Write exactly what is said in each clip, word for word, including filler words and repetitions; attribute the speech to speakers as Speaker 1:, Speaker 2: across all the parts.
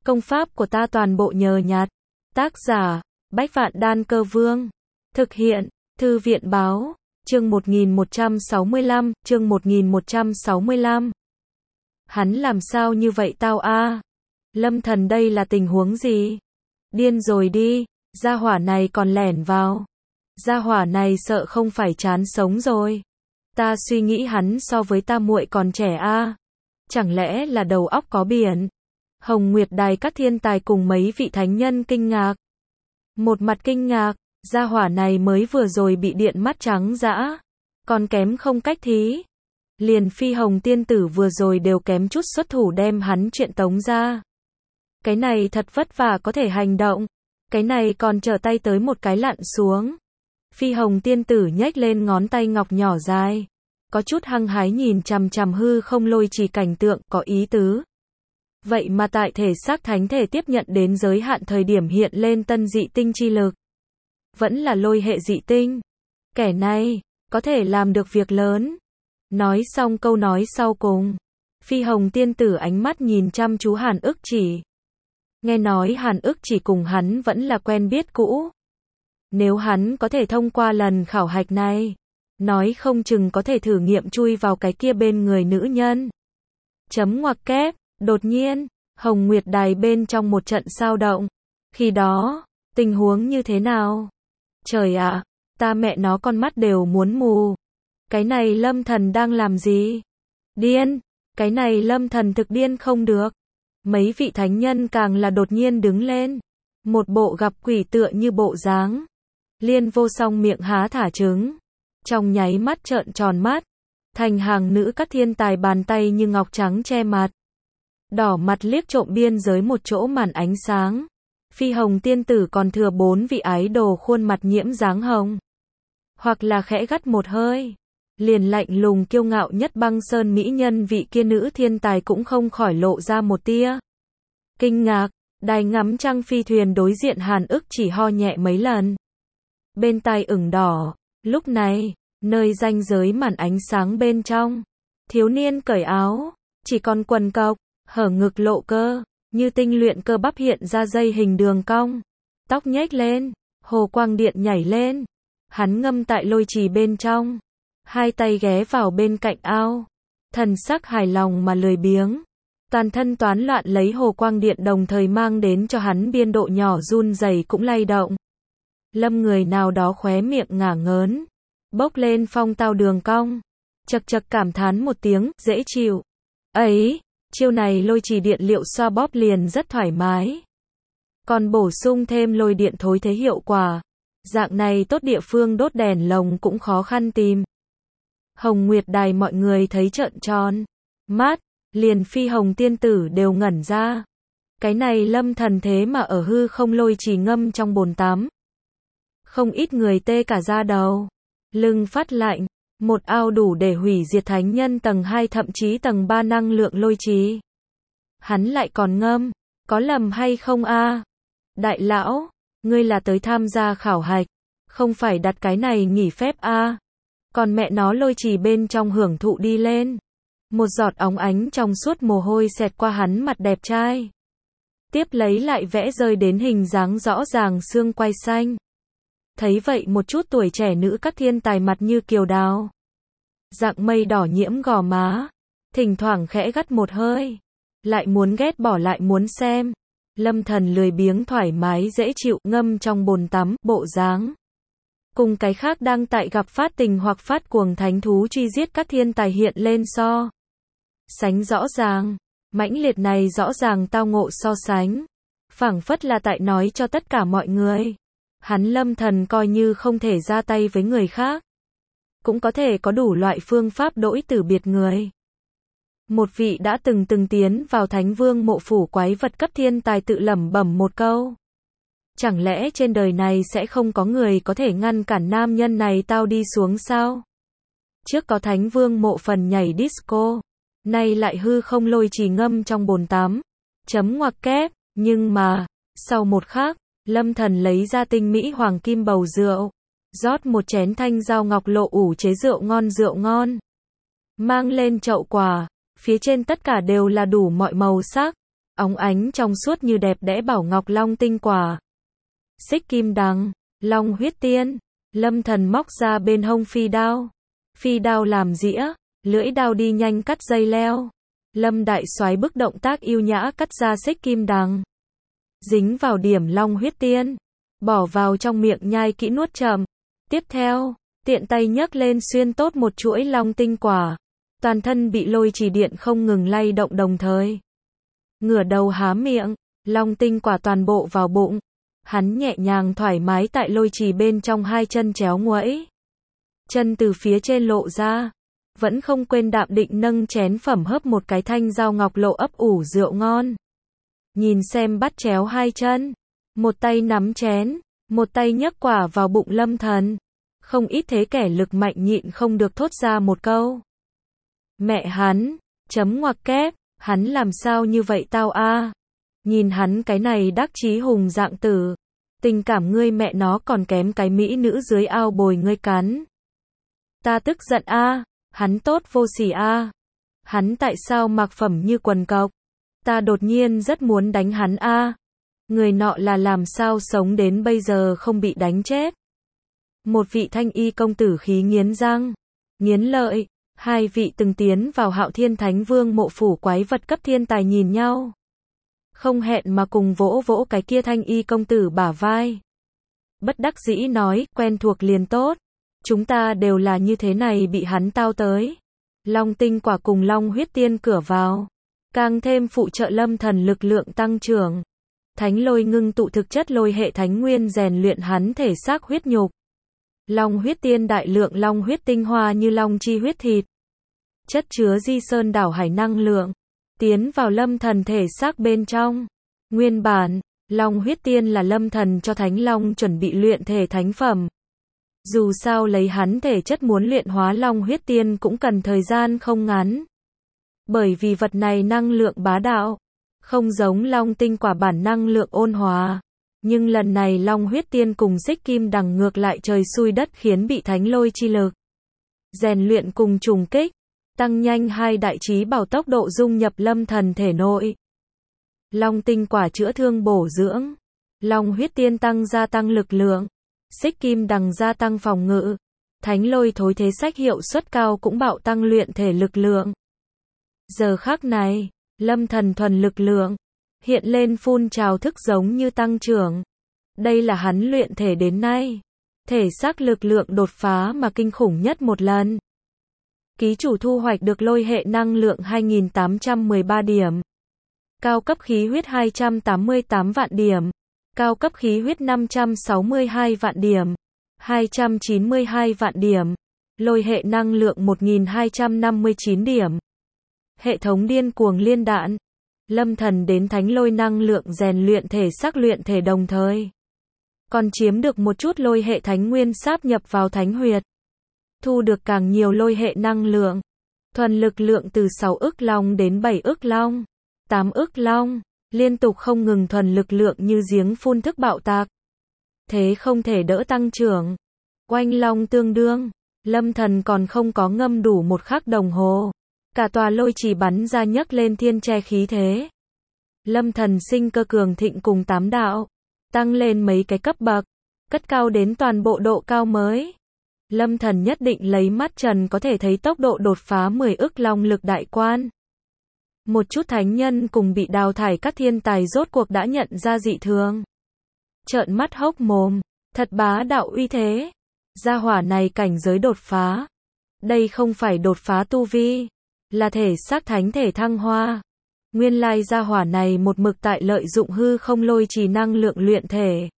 Speaker 1: Công pháp của ta toàn bộ nhờ nhặt. Tác giả, Bách Vạn Đan Cơ Vương. Thực hiện, Thư viện Báo. Chương một nghìn một trăm sáu mươi lăm, chương một nghìn một trăm sáu mươi lăm. Hắn làm sao như vậy tao a? Lâm Thần đây là tình huống gì? Điên rồi đi, gia hỏa này còn lẻn vào. Gia hỏa này sợ không phải chán sống rồi. Ta suy nghĩ hắn so với ta muội còn trẻ a. Chẳng lẽ là đầu óc có biển? Hồng Nguyệt Đài các thiên tài cùng mấy vị thánh nhân kinh ngạc. Một mặt kinh ngạc, gia hỏa này mới vừa rồi bị điện mắt trắng dã, còn kém không cách thí. Liền Phi Hồng tiên tử vừa rồi đều kém chút xuất thủ đem hắn chuyện tống ra. Cái này thật vất vả có thể hành động, cái này còn trở tay tới một cái lặn xuống. Phi Hồng tiên tử nhếch lên ngón tay ngọc nhỏ dài, có chút hăng hái nhìn chằm chằm hư không lôi trì cảnh tượng, có ý tứ. Vậy mà tại thể xác thánh thể tiếp nhận đến giới hạn thời điểm hiện lên tân dị tinh chi lực. Vẫn là lôi hệ dị tinh. Kẻ này, có thể làm được việc lớn. Nói xong câu nói sau cùng, Phi Hồng tiên tử ánh mắt nhìn chăm chú Hàn Ức Chỉ. Nghe nói Hàn Ức Chỉ cùng hắn vẫn là quen biết cũ. Nếu hắn có thể thông qua lần khảo hạch này, nói không chừng có thể thử nghiệm chui vào cái kia bên người nữ nhân. Chấm ngoặc kép, đột nhiên, Hồng Nguyệt Đài bên trong một trận sao động. Khi đó, tình huống như thế nào? Trời ạ, ta mẹ nó con mắt đều muốn mù. Cái này Lâm Thần đang làm gì? Điên, cái này Lâm Thần thực điên không được. Mấy vị thánh nhân càng là đột nhiên đứng lên. Một bộ gặp quỷ tựa như bộ dáng. Liên Vô Song miệng há thả trứng. Trong nháy mắt trợn tròn mắt. Thành hàng nữ các thiên tài bàn tay như ngọc trắng che mặt. Đỏ mặt liếc trộm biên giới một chỗ màn ánh sáng. Phi Hồng tiên tử còn thừa bốn vị ái đồ khuôn mặt nhiễm dáng hồng. Hoặc là khẽ gắt một hơi. Liền lạnh lùng kiêu ngạo nhất băng sơn mỹ nhân vị kia nữ thiên tài cũng không khỏi lộ ra một tia kinh ngạc. Đài ngắm trăng phi thuyền đối diện Hàn Ức Chỉ ho nhẹ mấy lần. Bên tai ửng đỏ. Lúc này, nơi ranh giới màn ánh sáng bên trong, thiếu niên cởi áo, chỉ còn quần cộc, hở ngực lộ cơ, như tinh luyện cơ bắp hiện ra dây hình đường cong. Tóc nhếch lên, hồ quang điện nhảy lên. Hắn ngâm tại lôi trì bên trong, hai tay ghé vào bên cạnh ao, thần sắc hài lòng mà lười biếng. Toàn thân toán loạn lấy hồ quang điện đồng thời mang đến cho hắn biên độ nhỏ run rẩy cũng lay động. Lâm người nào đó khóe miệng ngả ngớn, bốc lên phong tao đường cong, chật chật cảm thán một tiếng, dễ chịu. Ấy, chiêu này lôi trì điện liệu xoa bóp liền rất thoải mái. Còn bổ sung thêm lôi điện thối thế hiệu quả. Dạng này tốt địa phương đốt đèn lồng cũng khó khăn tìm. Hồng Nguyệt Đài mọi người thấy trợn tròn mắt, liền Phi Hồng tiên tử đều ngẩn ra. Cái này Lâm Thần thế mà ở hư không lôi trì ngâm trong bồn tắm. Không ít người tê cả da đầu, lưng phát lạnh, một ao đủ để hủy diệt thánh nhân tầng hai thậm chí tầng ba năng lượng lôi trì. Hắn lại còn ngâm, có lầm hay không a? Đại lão, ngươi là tới tham gia khảo hạch, không phải đặt cái này nghỉ phép a? Còn mẹ nó lôi trì bên trong hưởng thụ đi lên. Một giọt óng ánh trong suốt mồ hôi xẹt qua hắn mặt đẹp trai. Tiếp lấy lại vẽ rơi đến hình dáng rõ ràng xương quai xanh. Thấy vậy một chút tuổi trẻ nữ các thiên tài mặt như kiều đào. Dạng mây đỏ nhiễm gò má. Thỉnh thoảng khẽ gắt một hơi. Lại muốn ghét bỏ lại muốn xem. Lâm Thần lười biếng thoải mái dễ chịu ngâm trong bồn tắm, bộ dáng. Cùng cái khác đang tại gặp phát tình hoặc phát cuồng thánh thú truy giết các thiên tài hiện lên so sánh rõ ràng. Mãnh liệt này rõ ràng tao ngộ so sánh. Phảng phất là tại nói cho tất cả mọi người. Hắn Lâm Thần coi như không thể ra tay với người khác. Cũng có thể có đủ loại phương pháp đổi từ biệt người. Một vị đã từng từng tiến vào Thánh Vương mộ phủ quái vật cấp thiên tài tự lẩm bẩm một câu. Chẳng lẽ trên đời này sẽ không có người có thể ngăn cản nam nhân này tao đi xuống sao? Trước có Thánh Vương mộ phần nhảy disco, nay lại hư không lôi trì ngâm trong bồn tắm. Chấm ngoặc kép, nhưng mà, sau một khắc, Lâm Thần lấy ra tinh mỹ hoàng kim bầu rượu, rót một chén thanh dao ngọc lộ ủ chế rượu ngon rượu ngon. Mang lên chậu quả, phía trên tất cả đều là đủ mọi màu sắc. óng ánh trong suốt như đẹp đẽ bảo ngọc long tinh quả. Xích kim đằng, long huyết tiên, Lâm Thần móc ra bên hông phi đao. Phi đao làm dĩa, lưỡi đao đi nhanh cắt dây leo. Lâm đại soái bức động tác yêu nhã cắt ra xích kim đằng. Dính vào điểm long huyết tiên, bỏ vào trong miệng nhai kỹ nuốt chậm. Tiếp theo, tiện tay nhấc lên xuyên tốt một chuỗi long tinh quả. Toàn thân bị lôi trì điện không ngừng lay động đồng thời. Ngửa đầu há miệng, long tinh quả toàn bộ vào bụng. Hắn nhẹ nhàng thoải mái tại lôi trì bên trong hai chân chéo nguẫy. Chân từ phía trên lộ ra. Vẫn không quên đạm định nâng chén phẩm hớp một cái thanh dao ngọc lộ ấp ủ rượu ngon. Nhìn xem bắt chéo hai chân. Một tay nắm chén, một tay nhấc quả vào bụng Lâm Thần. Không ít thế kẻ lực mạnh nhịn không được thốt ra một câu. Mẹ hắn, chấm ngoặc kép, hắn làm sao như vậy tao a? Nhìn hắn cái này đắc chí hùng dạng tử. Tình cảm ngươi mẹ nó còn kém cái mỹ nữ dưới ao bồi ngươi cắn. Ta tức giận a, hắn tốt vô sỉ a. Hắn tại sao mặc phẩm như quần cộc? Ta đột nhiên rất muốn đánh hắn a. Người nọ là làm sao sống đến bây giờ không bị đánh chết. Một vị thanh y công tử khí nghiến răng, nghiến lợi, hai vị từng tiến vào Hạo Thiên Thánh Vương mộ phủ quái vật cấp thiên tài nhìn nhau. Không hẹn mà cùng vỗ vỗ cái kia thanh y công tử bả vai. Bất đắc dĩ nói, quen thuộc liền tốt. Chúng ta đều là như thế này bị hắn tao tới. Long tinh quả cùng long huyết tiên cửa vào. Càng thêm phụ trợ Lâm Thần lực lượng tăng trưởng. Thánh lôi ngưng tụ thực chất lôi hệ thánh nguyên rèn luyện hắn thể xác huyết nhục. Long huyết tiên đại lượng long huyết tinh hoa như long chi huyết thịt. Chất chứa di sơn đảo hải năng lượng. Tiến vào Lâm Thần thể xác bên trong. Nguyên bản, long huyết tiên là Lâm Thần cho Thánh Long chuẩn bị luyện thể thánh phẩm. Dù sao lấy hắn thể chất muốn luyện hóa long huyết tiên cũng cần thời gian không ngắn. Bởi vì vật này năng lượng bá đạo. Không giống long tinh quả bản năng lượng ôn hòa. Nhưng lần này long huyết tiên cùng xích kim đằng ngược lại trời xui đất khiến bị thánh lôi chi lực. Rèn luyện cùng trùng kích. Tăng nhanh hai đại trí bảo tốc độ dung nhập Lâm Thần thể nội. Long tinh quả chữa thương bổ dưỡng. Long huyết tiên tăng gia tăng lực lượng. Xích kim đằng gia tăng phòng ngự. Thánh lôi thối thế sách hiệu suất cao cũng bạo tăng luyện thể lực lượng. Giờ khắc này, Lâm Thần thuần lực lượng. Hiện lên phun trào thức giống như tăng trưởng. Đây là hắn luyện thể đến nay. Thể xác lực lượng đột phá mà kinh khủng nhất một lần. Ký chủ thu hoạch được lôi hệ năng lượng hai nghìn tám trăm mười ba điểm. Cao cấp khí huyết hai trăm tám mươi tám vạn điểm. Cao cấp khí huyết năm trăm sáu mươi hai vạn điểm. hai trăm chín mươi hai vạn điểm. Lôi hệ năng lượng một nghìn hai trăm năm mươi chín điểm. Hệ thống điên cuồng liên đạn. Lâm Thần đến thánh lôi năng lượng rèn luyện thể xác luyện thể đồng thời. Còn chiếm được một chút lôi hệ thánh nguyên sáp nhập vào thánh huyệt. Thu được càng nhiều lôi hệ năng lượng. Thuần lực lượng từ sáu ức long đến bảy ức long. tám ức long. Liên tục không ngừng thuần lực lượng như giếng phun thức bạo tạc. Thế không thể đỡ tăng trưởng. Oanh long tương đương. Lâm Thần còn không có ngâm đủ một khắc đồng hồ. Cả tòa lôi chỉ bắn ra nhấc lên thiên che khí thế. Lâm Thần sinh cơ cường thịnh cùng tám đạo. Tăng lên mấy cái cấp bậc. Cất cao đến toàn bộ độ cao mới. Lâm Thần nhất định lấy mắt trần có thể thấy tốc độ đột phá mười ức long lực đại quan. Một chút thánh nhân cùng bị đào thải các thiên tài rốt cuộc đã nhận ra dị thường. Trợn mắt hốc mồm, thật bá đạo uy thế. Gia hỏa này cảnh giới đột phá. Đây không phải đột phá tu vi, là thể xác thánh thể thăng hoa. Nguyên lai gia hỏa này một mực tại lợi dụng hư không lôi trì năng lượng luyện thể.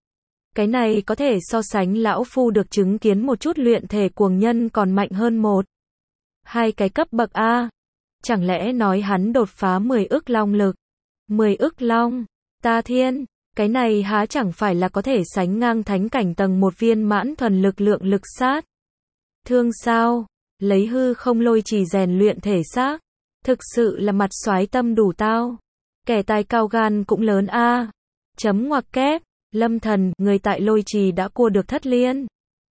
Speaker 1: Cái này có thể so sánh lão phu được chứng kiến một chút luyện thể cuồng nhân còn mạnh hơn một. Hai cái cấp bậc A. Chẳng lẽ nói hắn đột phá mười ức long lực. mười ức long. Ta thiên. Cái này há chẳng phải là có thể sánh ngang thánh cảnh tầng một viên mãn thuần lực lượng lực sát. Thương sao. Lấy hư không lôi trì rèn luyện thể xác. Thực sự là mặt soái tâm đủ tao. Kẻ tài cao gan cũng lớn A. Chấm ngoặc kép. Lâm Thần, người tại lôi trì đã cua được thất liên.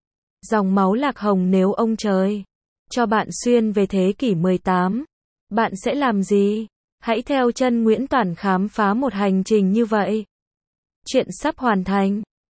Speaker 1: Dòng máu lạc hồng nếu ông trời cho bạn xuyên về thế kỷ mười tám, bạn sẽ làm gì? Hãy theo chân Nguyễn Toản khám phá một hành trình như vậy. Chuyện sắp hoàn thành.